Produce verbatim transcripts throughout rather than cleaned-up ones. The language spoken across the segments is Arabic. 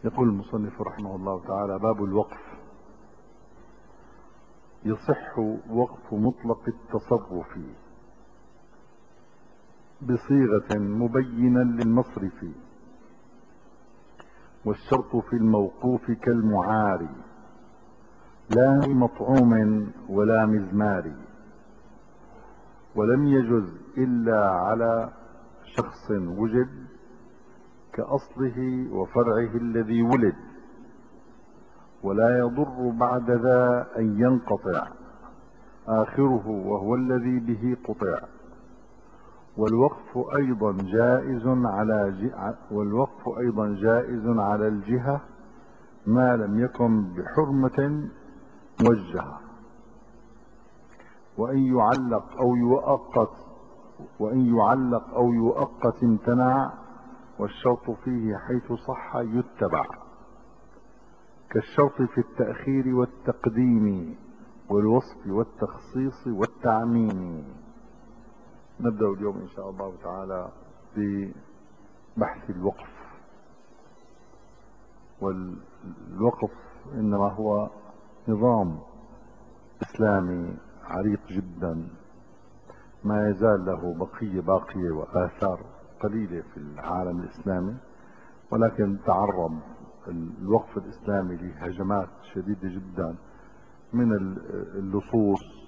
يقول المصنف رحمه الله تعالى: باب الوقف. يصح وقف مطلق التصرف بصيغة مبينا للمصرف، والشرط في الموقوف كالمعار، لا مطعوم ولا مزمار، ولم يجز إلا على شخص وجد كأصله وفرعه الذي ولد، ولا يضر بعد ذا أن ينقطع آخره وهو الذي به قطع. والوقف أيضا جائز على ج... والوقف أيضا جائز على الجهة ما لم يكن بحرمة موجهة، وإن يعلق أو يؤقت وإن يعلق أو يؤقت امتنع، والشرط فيه حيث صح يتبع، كالشرط في التأخير والتقديم والوصف والتخصيص والتعميم. نبدأ اليوم إن شاء الله تعالى ببحث الوقف. والوقف إنما هو نظام إسلامي عريق جدا، ما يزال له بقية باقية وآثار قليلة في العالم الإسلامي، ولكن تعرض الوقف الإسلامي لهجمات شديدة جدا من اللصوص،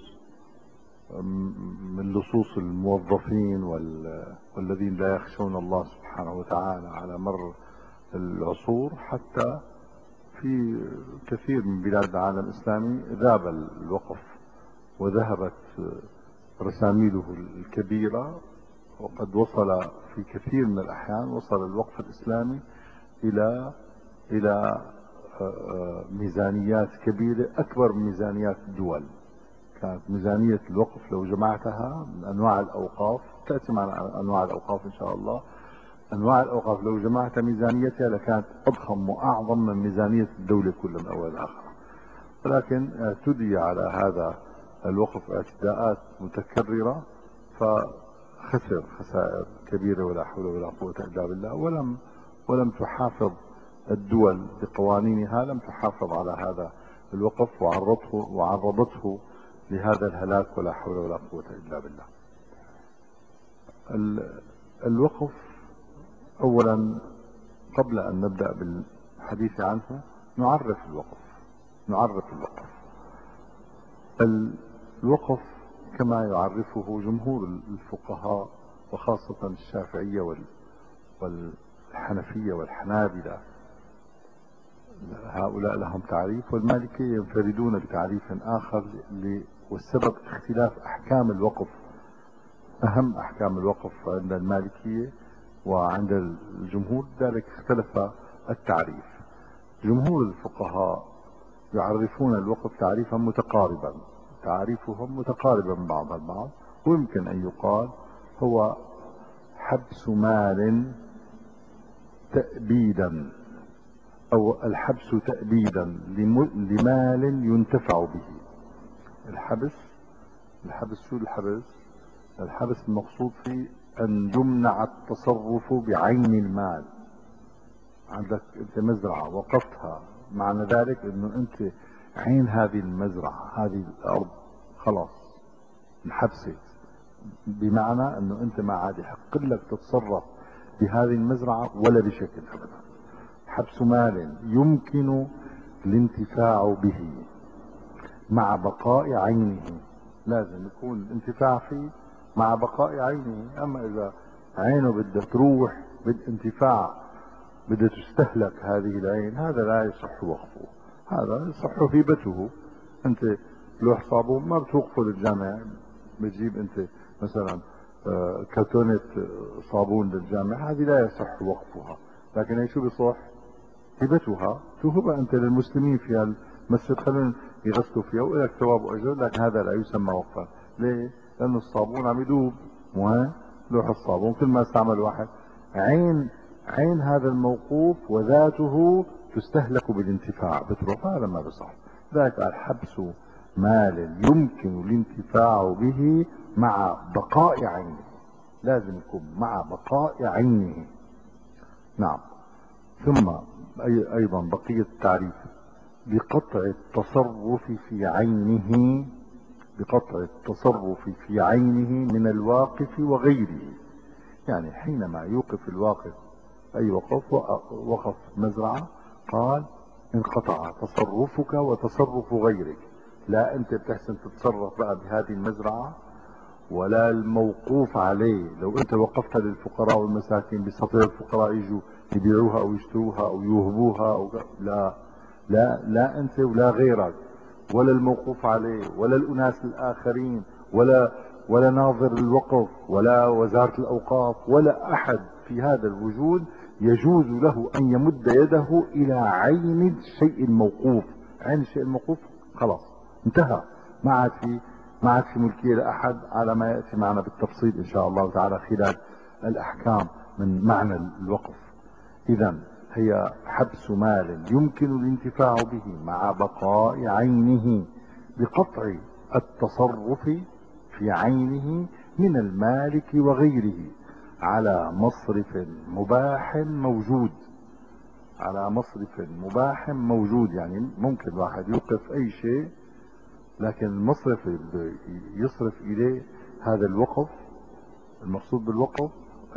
من لصوص الموظفين والذين لا يخشون الله سبحانه وتعالى على مر العصور، حتى في كثير من بلاد العالم الإسلامي ذاب الوقف وذهبت رساميله الكبيرة، وقد وصل في كثير من الأحيان وصل الوقف الإسلامي إلى إلى ميزانيات كبيرة أكبر من ميزانيات الدول. كانت ميزانية الوقف لو جمعتها من أنواع الأوقاف، تأتي معنا أنواع الأوقاف إن شاء الله، أنواع الأوقاف لو جمعت ميزانيتها لكانت أضخم وأعظم من ميزانية الدولة كلها من أول لآخر. ولكن اعتدي على هذا الوقف اعتداءات متكررة، فخسر خسائر كبيرة ولا حول ولا قوة إلا بالله. ولم ولم تحافظ الدول بقوانينها، لم تحافظ على هذا الوقف وعرضته وعرضته لهذا الهلاك، ولا حول ولا قوة إلا بالله. الوقف أولا، قبل أن نبدأ بالحديث عنه، نعرف الوقف نعرف الوقف الوقف كما يعرفه جمهور الفقهاء، وخاصة الشافعية والحنفية والحنابلة، هؤلاء لهم تعريف، والمالكية ينفردون بتعريف آخر، والسبب اختلاف أحكام الوقف. أهم أحكام الوقف عند المالكية وعند الجمهور، ذلك اختلف التعريف. جمهور الفقهاء يعرفون الوقف تعريفا متقاربا، تعريفهم متقاربا من بعضها البعض، ويمكن أن يقال هو حبس مال تأبيدا، أو الحبس تأبيدا لمال ينتفع به. الحبس الحبس شو الحبس؟ الحبس المقصود فيه أن يمنع التصرف بعين المال. عندك أنت مزرعة وقفتها، معنى ذلك أنه أنت عين هذه المزرعة، هذه الأرض خلاص انحبست، بمعنى أنه أنت ما عاد يحق لك تتصرف بهذه المزرعة ولا بشكل أبدا. حبس مال يمكن الانتفاع به مع بقاء عينه، لازم يكون الانتفاع فيه مع بقاء عينه. أما إذا عينه بدها تروح بالانتفاع، بدها تستهلك هذه العين، هذا لا يصح وقفه، هذا يصح هبته. أنت لوح صابون ما بتوقفه للجامع، بتجيب أنت مثلا كرتونة صابون للجامع، هذه لا يصح وقفها. لكن هي شو بصح؟ هبتها، توهبها أنت للمسلمين في المسجد، خلونا يغسلوا فيها ولك ثواب وأجر، لكن هذا لا يسمى وقفا. ليه؟ لأن الصابون عم يذوب، مو لوح الصابون كل ما استعمل واحد، عين عين هذا الموقوف وذاته تستهلك بالانتفاع، بتروح، هذا ما بصح. ذلك الحبس مال يمكن الانتفاع به مع بقاء عينه، لازم يكون مع بقاء عينه. نعم. ثم أي- أيضا بقية التعريف: بقطع التصرف في عينه، بقطع التصرف في عينه من الواقف وغيره. يعني حينما يوقف الواقف أي وقف، وقف مزرعة، قال انقطع تصرفك وتصرف غيرك. لا أنت بتحسن تتصرف بقى بهذه المزرعة، ولا الموقوف عليه. لو أنت وقفت للفقراء والمساكين بيستطيع الفقراء يجوا يبيعوها أو يشتروها أو يوهبوها أو لا لا لا أنت ولا غيرك، ولا الموقوف عليه، ولا الأناس الآخرين، ولا ولا ناظر الوقف، ولا وزارة الأوقاف، ولا أحد في هذا الوجود يجوز له أن يمد يده إلى عين الشيء الموقوف. عين الشيء الموقوف خلاص انتهى، ما عاد في ما عاد في ملكية لأحد، على ما يأتي معنا بالتفصيل إن شاء الله تعالى خلال الأحكام من معنى الوقف. إذا هي حبس مال يمكن الانتفاع به مع بقاء عينه بقطع التصرف في عينه من المالك وغيره على مصرف مباح موجود. على مصرف مباح موجود يعني ممكن الواحد يوقف أي شيء، لكن المصرف اللي يصرف إليه هذا الوقف، المقصود بالوقف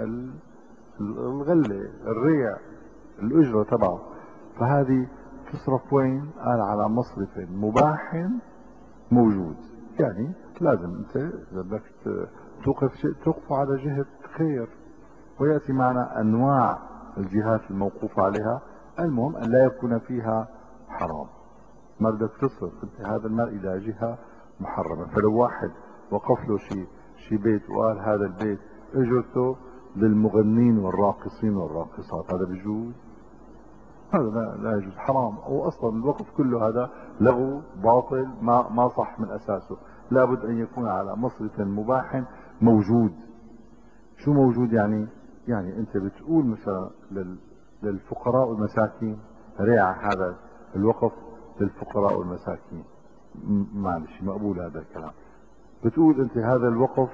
الغلة، الريع، الأجرة تبعه، فهذه تصرف وين؟ قال على مصرف مباح موجود. يعني لازم انت اذا بدك توقف شيء توقفه على جهة خير، ويأتي معنا انواع الجهات الموقوف عليها. المهم ان لا يكون فيها حرام. ما بدك تصرف انت هذا المال الى جهة محرمة. فلو واحد وقف له شيء شي بيت وقال هذا البيت اجرته للمغنين والراقصين والراقصات، هذا بيجوز؟ هذا لا, لا يجوز، حرام. واصلا الوقف كله هذا لغو باطل، ما ما صح من اساسه. لابد ان يكون على مصرف مباح موجود. شو موجود يعني؟ يعني انت بتقول مثلا لل للفقراء والمساكين ريع هذا الوقف للفقراء والمساكين، معلش مقبول هذا الكلام. بتقول انت هذا الوقف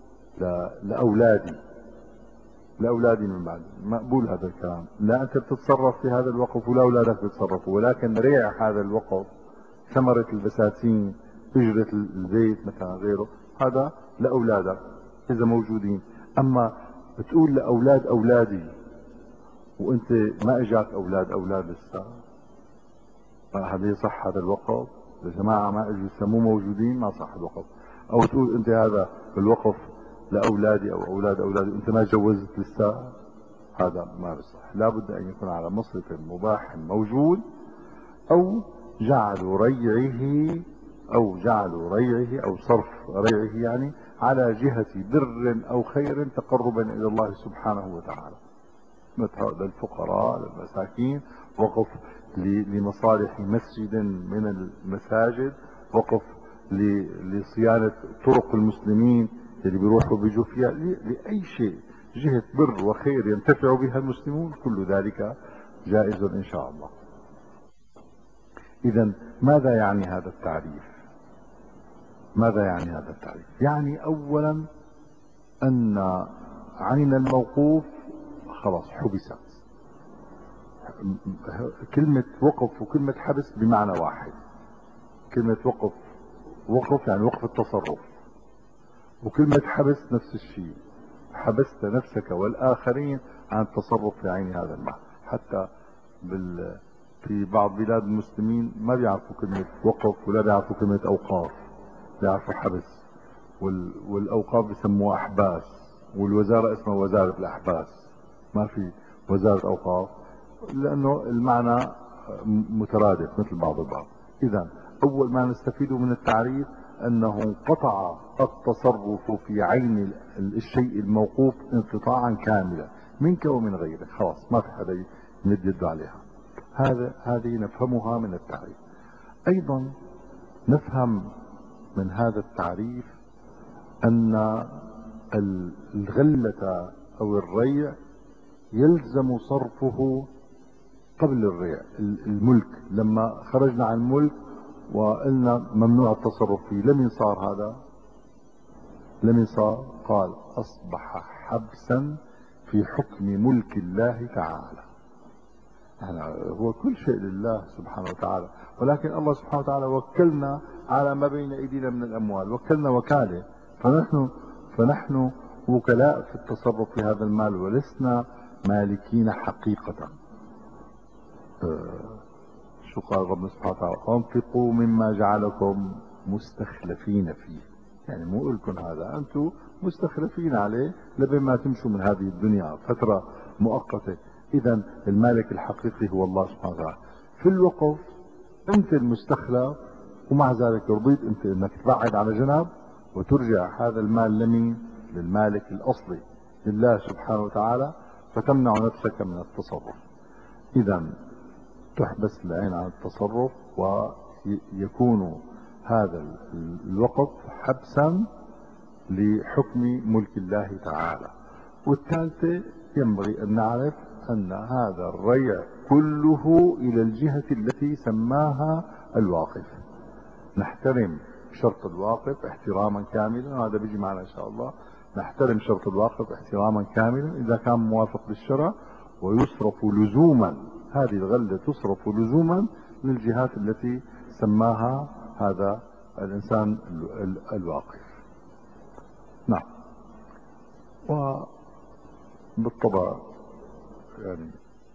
لاولادي، لاولادي من بعد، مقبول هذا الكلام. لا انت بتتصرف في هذا الوقف ولا اولادك بيتصرفوا، ولكن ريع هذا الوقف، ثمرة البساتين، اجرة البيت مثلا غيره، هذا لاولادك اذا موجودين. اما بتقول لاولاد اولادي وانت ما اجاك اولاد اولاد لسه، هذا يصح هذا الوقف؟ يا جماعة ما اجوا لسه مو موجودين، ما صح الوقف. او تقول انت هذا الوقف لاولادي او اولاد اولادي وانت ما تجوزت لسه، هذا ما بصح. لابد ان يكون على مصرف مباح موجود، او جعل ريعه او جعل ريعه او صرف ريعه يعني على جهة بر او خير تقربا الى الله سبحانه وتعالى، مثل للفقراء للمساكين، وقف لمصالح مسجد من المساجد، وقف لصيانة طرق المسلمين اللي بيروحوا بيجوا فيها، لأي شيء جهة بر وخير ينتفع بها المسلمون، كل ذلك جائز إن شاء الله. إذا ماذا يعني هذا التعريف؟ ماذا يعني هذا التعريف؟ يعني أولا أن عين الموقوف خلاص حبست. كلمة وقف وكلمة حبس بمعنى واحد. كلمة وقف وقف يعني وقف التصرف، وكلمة حبس نفس الشيء، حبست نفسك والآخرين عن التصرف في عين هذا المال. حتى بال في بعض بلاد المسلمين ما بيعرفوا كلمة وقف ولا بيعرفوا كلمة أوقاف، بيعرفوا حبس. وال... والأوقاف بسموها أحباس، والوزارة اسمها وزارة الأحباس، ما في وزارة أوقاف، لأنه المعنى مترادف مثل بعض البعض. إذا أول ما نستفيد من التعريف أنه انقطع التصرف في عين الشيء الموقوف انقطاعا كاملا منك ومن غيرك، خلاص ما في حدا يمد يده عليها. هذا هذه نفهمها من التعريف. أيضا نفهم من هذا التعريف أن الغلة أو الريع يلزم صرفه قبل الريع. الملك لما خرجنا عن الملك وقلنا ممنوع التصرف فيه، لمن صار هذا؟ لمن صار؟ قال أصبح حبسا في حكم ملك الله تعالى. احنا هو كل شيء لله سبحانه وتعالى، ولكن الله سبحانه وتعالى وكلنا على ما بين ايدينا من الاموال، وكلنا وكاله، فنحن فنحن وكلاء في التصرف في هذا المال ولسنا مالكين حقيقة. آه، شو قال ربنا سبحانه وتعالى؟ انفقوا مما جعلكم مستخلفين فيه، يعني مو لكم هذا، انتم مستخلفين عليه لبين ما تمشوا من هذه الدنيا فترة مؤقتة. اذا المالك الحقيقي هو الله سبحانه وتعالى. في الوقف انت المستخلف، ومع ذلك رضيت انت انك تبعد على جنب وترجع هذا المال لمين؟ للمالك الاصلي لله سبحانه وتعالى، فتمنع نفسك من التصرف. اذا تحبس العين عن التصرف، ويكون هذا الوقف حبسا لحكم ملك الله تعالى. والثالثة ينبغي أن نعرف أن هذا الريع كله إلى الجهة التي سماها الواقف. نحترم شرط الواقف احتراما كاملا، وهذا بيجي معنا إن شاء الله. نحترم شرط الواقف احتراما كاملا إذا كان موافق للشرع، ويصرف لزوما، هذه الغلة تصرف لزوما للجهات التي سماها هذا الإنسان الواقف. نعم. وبالطبع يعني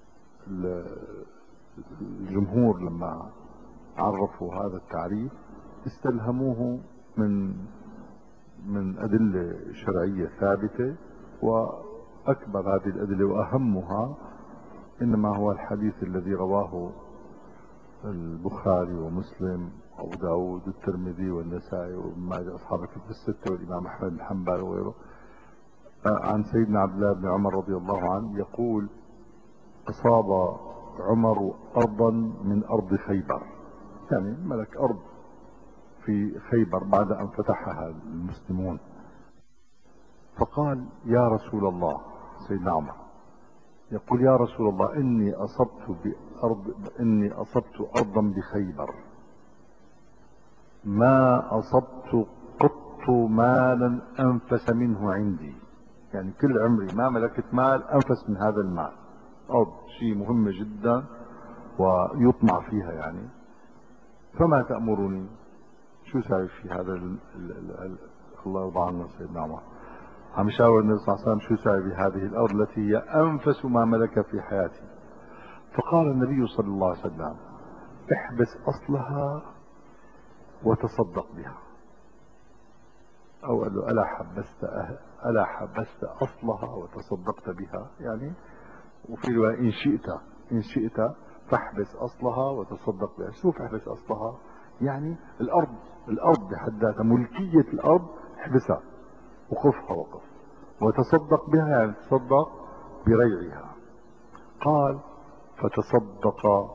الجمهور لما عرفوا هذا التعريف استلهموه من من أدلة شرعية ثابتة، وأكبر هذه الأدلة وأهمها إنما هو الحديث الذي رواه البخاري ومسلم وأبو داود والترمذي والنسائي وابن ماجه أصحاب الكتب الستة والإمام أحمد بن حنبل وغيره، عن سيدنا عبد الله بن عمر رضي الله عنه يقول: أصاب عمر أرضا من أرض خيبر، يعني ملك أرض في خيبر بعد أن فتحها المسلمون، فقال: يا رسول الله، سيدنا عمر يقول: يا رسول الله، إني أصبت بأرض إني أصبت أرضا بخيبر ما أصبت قط مالا أنفس منه عندي، يعني كل عمري ما ملكت مال أنفس من هذا المال. أرض شيء مهمة جدا ويطمع فيها يعني، فما تأمرني؟ شو ساوي في هذا ال ال ال ال الله يرضى عنه سيدنا عمر عم يشاور النبي صلى الله عليه وسلم شو ساوي بهذه الأرض التي هي أنفس ما ملك في حياته. فقال النبي صلى الله عليه وسلم: احبس أصلها وتصدق بها. أو قال له: ألا حبست أه... ألا حبست أصلها وتصدقت بها، يعني وفي رواية: إن شئت إن شئت فاحبس أصلها وتصدق بها. شو احبس أصلها؟ يعني الأرض الأرض بحد ذاتها، ملكية الأرض احبسها وقفها وقف، وتصدق بها يعني تصدق بريعها. قال: فتصدق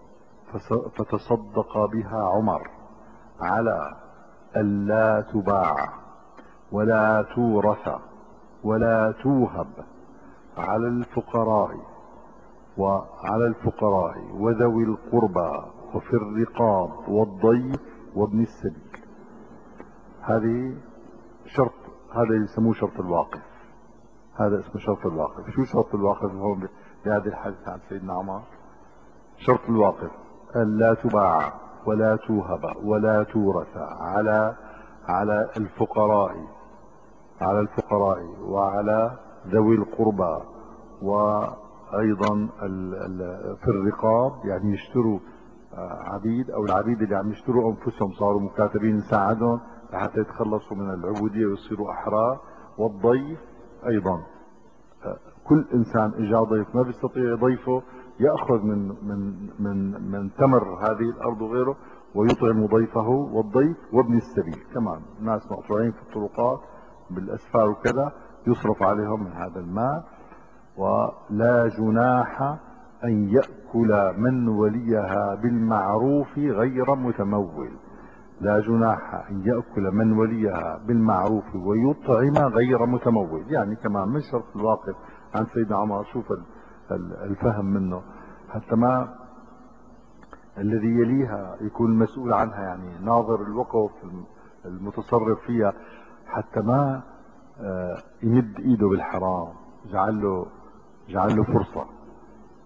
فتصدق بها عمر على ألا تباع ولا تورث ولا توهب على الفقراء وعلى الفقراء وذوي القربى وفي الرقاب والضيف وابن السبيل. هذه شرط، هذا يسموه شرط الواقف، هذا اسمه شرط الواقف. شو شرط الواقف هون بهذه الحديث عن سيدنا عمر؟ شرط الواقف أن لا تباع ولا توهب ولا تورث على على الفقراء على الفقراء وعلى ذوي القربى، وأيضا في الرقاب، يعني يشتروا عبيد، أو العبيد اللي عم يشتروا أنفسهم صاروا مكاتبين نساعدهم حتى يتخلصوا من العبودية ويصيروا أحرار. والضيف أيضا، كل إنسان إجا ضيف ما بيستطيع يضيفه يأخذ من من من من تمر هذه الأرض وغيره ويطعم ضيفه. والضيف وابن السبيل كمان، ناس مقطوعين في الطرقات بالأسفار وكذا، يصرف عليهم من هذا المال. ولا جناح أن يأكل من وليها بالمعروف غير متمول. لا جناح أن يأكل من وليها بالمعروف ويطعم غير متمول، يعني كمان من شرط الواقف عن سيدنا عمر. شوف الفهم منه، حتى ما الذي يليها يكون مسؤول عنها، يعني ناظر الوقف المتصرف فيها، حتى ما يمد ايده بالحرام، جعل له جعل له فرصة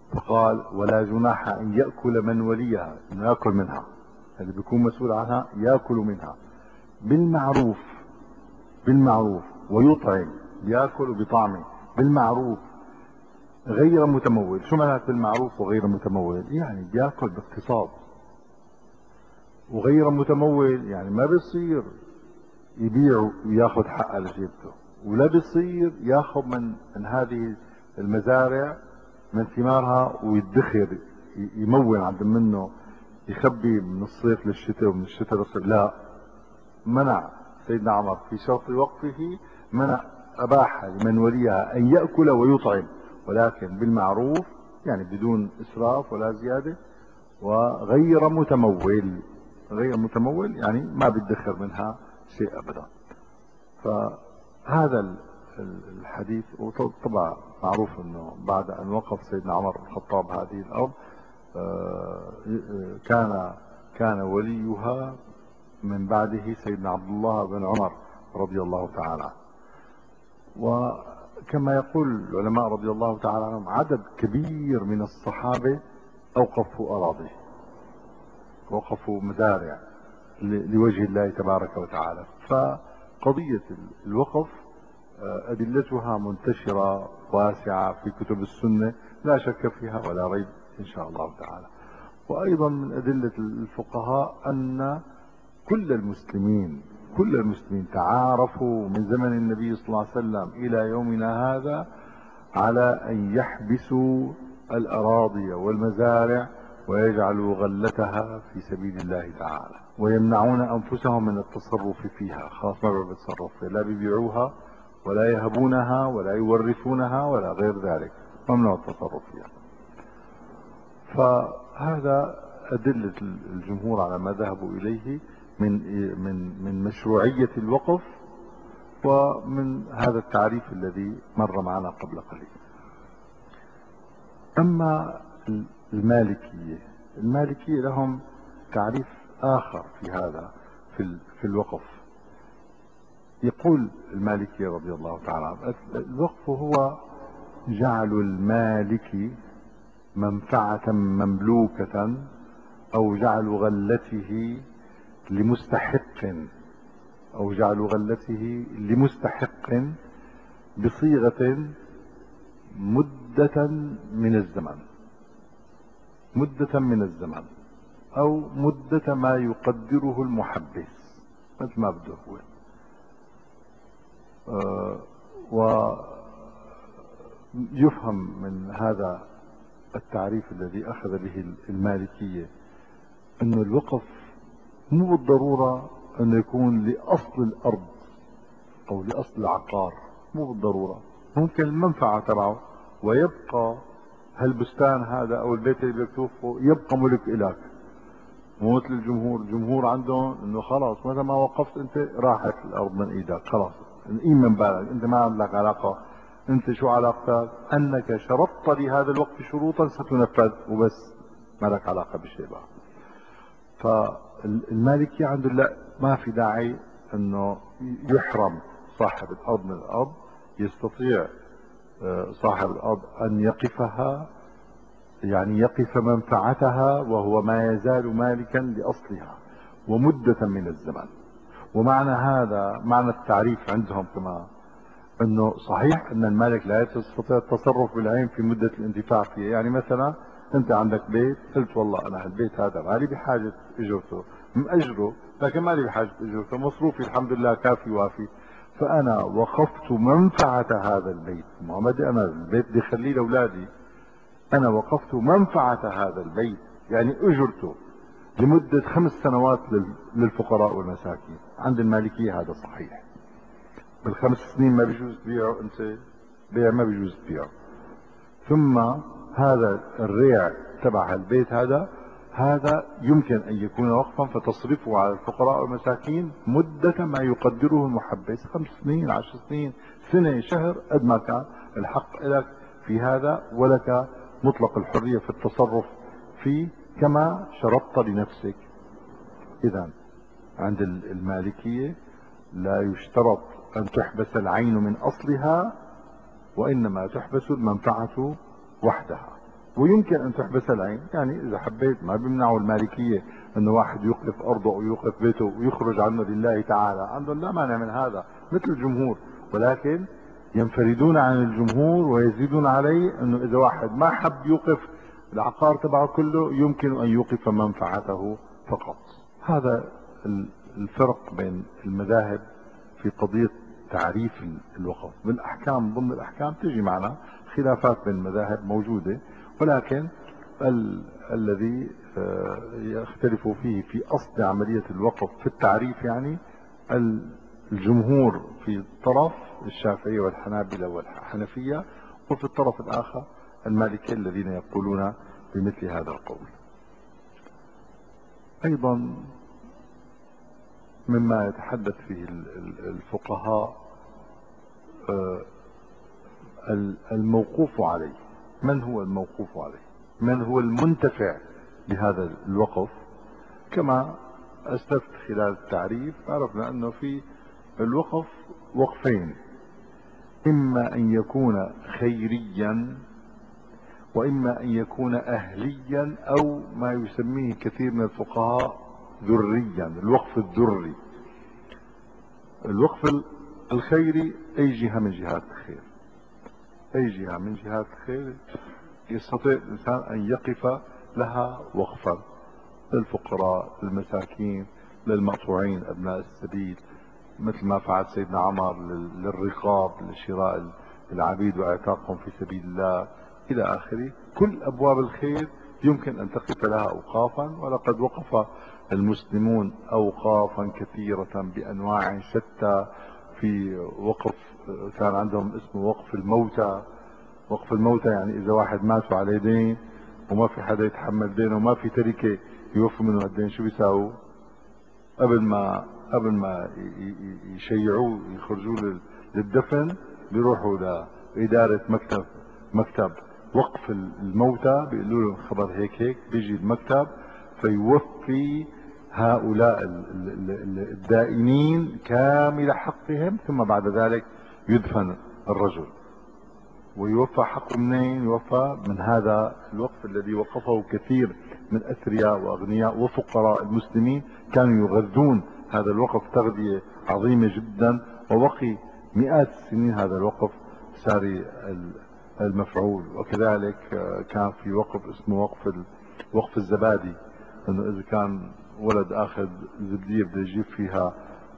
فقال ولا جناح أن يأكل من وليها، إنه يأكل منها، اللي بيكون مسؤول عنها يأكل منها بالمعروف، بالمعروف ويطعم، يأكل بطعمه بالمعروف غير متمول. شو معنات بالمعروف وغير متمول؟ يعني بياكل باقتصاد. وغير متمول يعني ما بيصير يبيع وياخذ حق على جيبته، ولا بيصير ياخذ من من هذه المزارع من ثمارها ويدخر يمون عند منه، يخبي من الصيف للشتاء ومن الشتاء للصيف. لا، منع سيدنا عمر في شرط وقفه، منع أباح لمن وليها أن يأكل ويطعم، ولكن بالمعروف، يعني بدون إسراف ولا زيادة، وغير متمول. غير متمول يعني ما بيدخر منها شيء أبدا. فهذا الحديث، وطبعا معروف أنه بعد أن وقف سيدنا عمر بن الخطاب هذه الأرض كان كان وليها من بعده سيدنا عبد الله بن عمر رضي الله تعالى عنه. وكما يقول العلماء رضي الله تعالى عنهم عدد كبير من الصحابة أوقفوا أراضي، وقفوا مزارع لوجه الله تبارك وتعالى. فقضية الوقف أدلتها منتشرة واسعة في كتب السنة لا شك فيها ولا ريب إن شاء الله تعالى. وأيضا من أدلة الفقهاء أن كل المسلمين كل المسلمين تعارفوا من زمن النبي صلى الله عليه وسلم إلى يومنا هذا على أن يحبسوا الأراضي والمزارع ويجعلوا غلتها في سبيل الله تعالى، ويمنعون أنفسهم من التصرف فيها، خاصة ما بيتصرف فيها، لا بيبيعوها ولا يهبونها ولا يورثونها ولا غير ذلك، ممنوع التصرف فيها. فهذا أدلة الجمهور على ما ذهبوا إليه من من من مشروعية الوقف، ومن هذا التعريف الذي مر معنا قبل قليل. أما المالكية المالكية لهم تعريف آخر في هذا في في الوقف. يقول المالكي رضي الله تعالى عنه الوقف هو جعل المالك منفعة مملوكة أو جعل غلته لمستحق أو جعل غلته لمستحق بصيغة مدة من الزمن مدة من الزمن أو مدة ما يقدره المحبس، مثل ما بده هو. أه ويفهم من هذا التعريف الذي أخذ به المالكية أن الوقف مو بالضرورة أنه يكون لأصل الأرض أو لأصل العقار، مو بالضرورة، ممكن المنفعة تبعه ويبقى هالبستان هذا أو البيت اللي بدك توقفه يبقى ملك إلك. مو مثل الجمهور، الجمهور عندهم انه خلاص متى ما وقفت انت راحت الارض من ايدك، خلاص نقيم من بالك، انت ما عندك علاقة. انت شو علاقتك؟ انك شرطت لهذا الوقت شروطا ستنفذ وبس، ما لك علاقة بشيء بقى. فالمالكي عنده لا، ما في داعي انه يحرم صاحب الارض من الارض، يستطيع صاحب الارض ان يقفها، يعني يقف منفعتها وهو ما يزال مالكا لأصلها ومدة من الزمن. ومعنى هذا معنى التعريف عندهم كمان انه صحيح ان المالك لا يستطيع التصرف بالعين في مدة الانتفاع فيه. يعني مثلا انت عندك بيت، قلت والله انا البيت هذا مالي بحاجة اجرته، مأجره، لكن مالي بحاجة اجرته، مصروفي الحمد لله كافي وافي، فانا وقفت منفعة هذا البيت. ما بدي انا البيت بدي اخليه لاولادي، أنا وقفت منفعة هذا البيت يعني أجرته لمدة خمس سنوات للفقراء والمساكين. عند المالكية هذا صحيح، بالخمس سنين ما بيجوز تبيعه، أنت بيع ما بيجوز تبيعه. ثم هذا الريع تبع البيت هذا هذا يمكن أن يكون وقفا فتصرفه على الفقراء والمساكين مدة ما يقدره المحبس، خمس سنين، عشر سنين، سنة، شهر، قد ما كان الحق لك في هذا، ولك مطلق الحرية في التصرف فيه كما شرطت لنفسك. إذا عند المالكية لا يشترط أن تحبس العين من أصلها، وإنما تحبس المنفعة وحدها. ويمكن ان تحبس العين، يعني اذا حبيت ما بيمنعوا المالكيه انه واحد يوقف ارضه ويوقف بيته ويخرج عنه لله تعالى، عندهم لا مانع من هذا مثل الجمهور، ولكن ينفردون عن الجمهور ويزيدون عليه انه اذا واحد ما حب يوقف العقار تبعه كله يمكن ان يوقف منفعته فقط. هذا الفرق بين المذاهب في قضيه تعريف الوقف. بالاحكام، ضمن الاحكام تجي معنا خلافات بين المذاهب موجوده، ولكن ال الذي يختلف فيه في اصل عمليه الوقف في التعريف، يعني الجمهور في الطرف الشافعيه والحنابله والحنفيه، وفي الطرف الاخر المالكيه الذين يقولون بمثل هذا القول. ايضا مما يتحدث فيه الفقهاء الموقوف عليه. من هو الموقوف عليه؟ من هو المنتفع بهذا الوقف؟ كما أسلفت خلال التعريف عرفنا أنه في الوقف وقفين، إما أن يكون خيريا وإما أن يكون أهليا، أو ما يسميه كثير من الفقهاء ذريا، الوقف الذري. الوقف الخيري أي جهة من جهات الخير، أي جهة من جهات الخير يستطيع الإنسان أن يقف لها وقفا، للفقراء، للمساكين، للمقطوعين، أبناء السبيل، مثل ما فعل سيدنا عمر للرقاب، لشراء العبيد واعتاقهم في سبيل الله إلى آخره. كل أبواب الخير يمكن أن تقف لها أوقافا، ولقد وقف المسلمون أوقافا كثيرة بأنواع شتى. في وقف كان عندهم اسمه وقف الموتى. وقف الموتى يعني إذا واحد ماتوا عليه دين وما في حدا يتحمل دينه وما في تركة يوفي منه الدين، شو بيساووا؟ قبل ما قبل ما يشيعوه يخرجوه للدفن بيروحوا لإدارة مكتب مكتب وقف الموتى، بيقولوا لهم خبر هيك هيك، بيجي المكتب فيوفي هؤلاء الدائنين كامل حقهم، ثم بعد ذلك يدفن الرجل. ويوفى حقه منين؟ يوفى من هذا الوقف الذي وقفه كثير من اثرياء واغنياء وفقراء المسلمين، كانوا يغذون هذا الوقف تغذية عظيمة جدا، وبقي مئات السنين هذا الوقف ساري المفعول. وكذلك كان في وقف اسمه وقف وقف الزبادي، انه اذا كان ولد اخذ زبدية بده يجيب فيها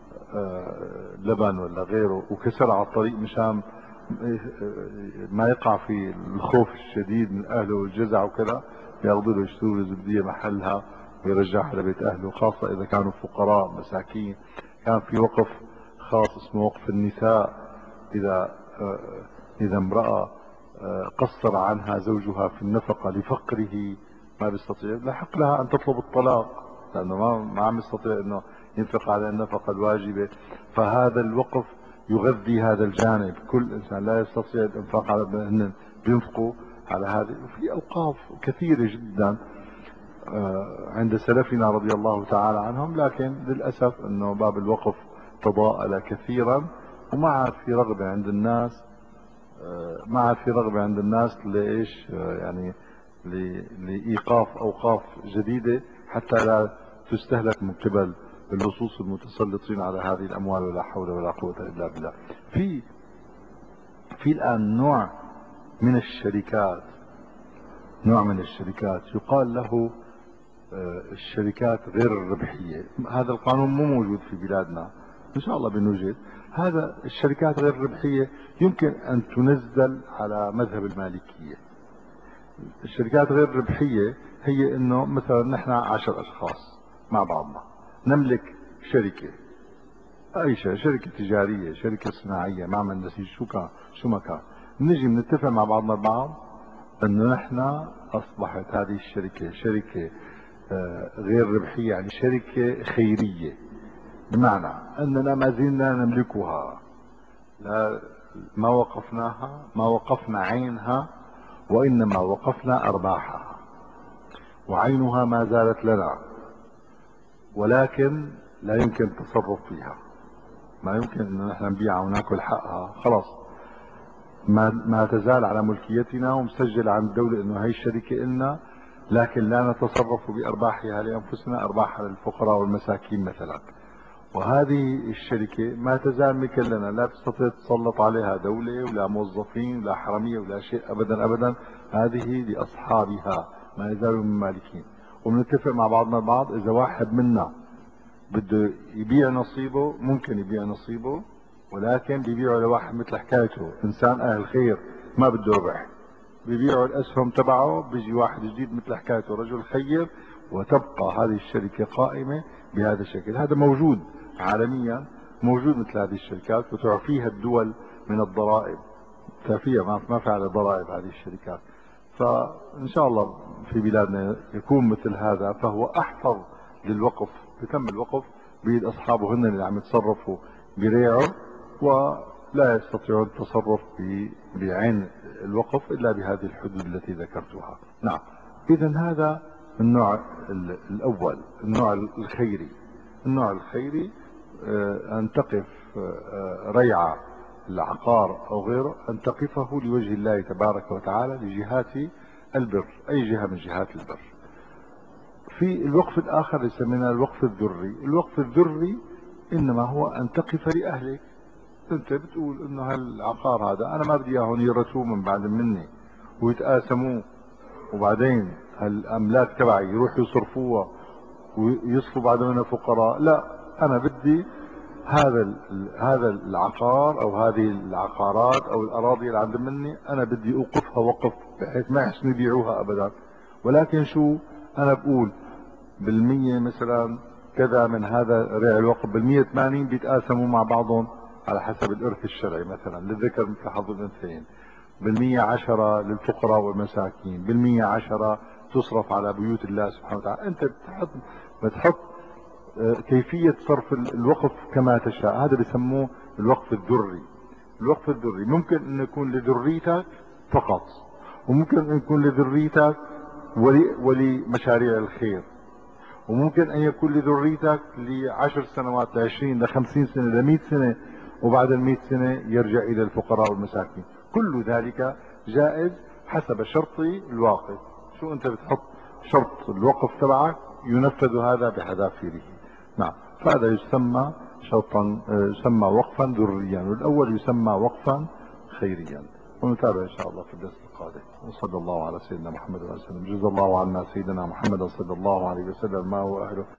لبن ولا غيره وكسر على الطريق مشان ما يقع في الخوف الشديد من اهله والجزع وكذا، ياخذوا له يشتروا له زبديه محلها ويرجعها لبيت اهله، خاصه اذا كانوا فقراء مساكين. كان في وقف خاص اسمه وقف النساء، اذا اذا امراه قصر عنها زوجها في النفقه لفقره ما بيستطيع، لحق لها ان تطلب الطلاق، لانه ما ما عم يستطيع انه ينفق على النفقه الواجبه. فهذا الوقف يغذي هذا الجانب، كل انسان لا يستطيع الانفاق على هن بينفقوا على هذه. وفي اوقاف كثيره جدا عند سلفنا رضي الله تعالى عنهم، لكن للاسف انه باب الوقف تضاءل كثيرا، وما عاد في رغبه عند الناس، ما عاد في رغبه عند الناس لايش يعني لايقاف اوقاف جديده حتى لا تستهلك من قبل اللصوص المتسلطين على هذه الاموال، ولا حول ولا قوه الا بالله. في في الان نوع من الشركات نوع من الشركات يقال له الشركات غير الربحيه. هذا القانون مو موجود في بلادنا، ان شاء الله بنوجد. هذا الشركات غير الربحيه يمكن ان تنزل على مذهب المالكيه. الشركات غير الربحيه هي انه مثلا نحن عشر اشخاص مع بعضنا نملك شركه، اي شيء، شركه تجاريه، شركه صناعيه، معمل نسيج، شو كان شو ما كان، بنجي بنتفق مع بعضنا البعض انه نحن اصبحت هذه الشركه شركه غير ربحيه، يعني شركه خيريه، بمعنى اننا ما زلنا نملكها، لا ما وقفناها، ما وقفنا عينها، وانما وقفنا ارباحها، وعينها ما زالت لنا، ولكن لا يمكن التصرف فيها، ما يمكن ان نحن نبيعها وناكل حقها، خلاص ما ما تزال على ملكيتنا ومسجل عند الدولة انه هي الشركة إلنا، لكن لا نتصرف بأرباحها لأنفسنا، أرباحها للفقراء والمساكين مثلا. وهذه الشركة ما تزال ملكا لنا، لا تستطيع تسلط عليها دولة ولا موظفين ولا حرمية ولا شيء أبدا أبدا. هذه لأصحابها، ما يزالوا من مالكين. وبنتفق مع بعضنا البعض إذا واحد منا بده يبيع نصيبه ممكن يبيع نصيبه، ولكن بيبيعه لواحد مثل حكايته إنسان أهل خير ما بده ربح، بيبيعوا الأسهم تبعه، بيجي واحد جديد مثل حكايته رجل خير، وتبقى هذه الشركة قائمة بهذا الشكل. هذا موجود عالميا، موجود مثل هذه الشركات، وتعفيها الدول من الضرائب، تعفيها ما ما في على ضرائب هذه الشركات. فإن شاء الله في بلادنا يكون مثل هذا، فهو أحفظ للوقف، بتم الوقف بيد أصحابه، هن اللي عم يتصرفوا بريعه، ولا يستطيعون التصرف بعين الوقف إلا بهذه الحدود التي ذكرتها. نعم. إذا هذا النوع الأول، النوع الخيري. النوع الخيري أن تقف ريعة العقار أو غيره، أن تقفه لوجه الله تبارك وتعالى لجهات البر، أي جهة من جهات البر. في الوقف الآخر يسمينا الوقف الذري. الوقف الذري إنما هو أن تقف لأهلك. أنت بتقول إنه هالعقار هذا أنا ما بدي إياهم يرثوه من بعد مني ويتقاسموه، وبعدين هالأملاك تبعي يروحوا يصرفوها ويصفوا بعد منها فقراء. لا، أنا بدي هذا هذا العقار او هذه العقارات او الاراضي اللي عند مني، انا بدي اوقفها وقف بحيث ما يحسنوا يبيعوها ابدا. ولكن شو انا بقول بالمية مثلا كذا من هذا ريع الوقف، بالمية ثمانين بيتقاسموا مع بعضهم على حسب الارث الشرعي، مثلا للذكر مثل حظ الانثيين، بالمية عشرة للفقراء والمساكين، بالمية عشرة تصرف على بيوت الله سبحانه وتعالى. انت بتحط بتحط كيفية صرف الوقف كما تشاء. هذا بيسموه الوقف الذري. الوقف الذري ممكن أن يكون لذريتك فقط، وممكن أن يكون لذريتك ولمشاريع الخير، وممكن أن يكون لذريتك لعشر سنوات، لعشرين، لخمسين سنة، لمئة سنة، وبعد المئة سنة يرجع إلى الفقراء والمساكين. كل ذلك جائز حسب شرط الواقف. شو أنت بتحط شرط الوقف تبعك ينفذ هذا بحذافيره. نعم. فهذا يسمى شرطا، يسمى وقفا ذريا، والأول يسمى وقفا خيريا. ونتابع إن شاء الله في الدرس القادم. وصلى الله على سيدنا محمد وسلم. جزا الله عنا سيدنا محمد صلى الله عليه وسلم ما هو أهله.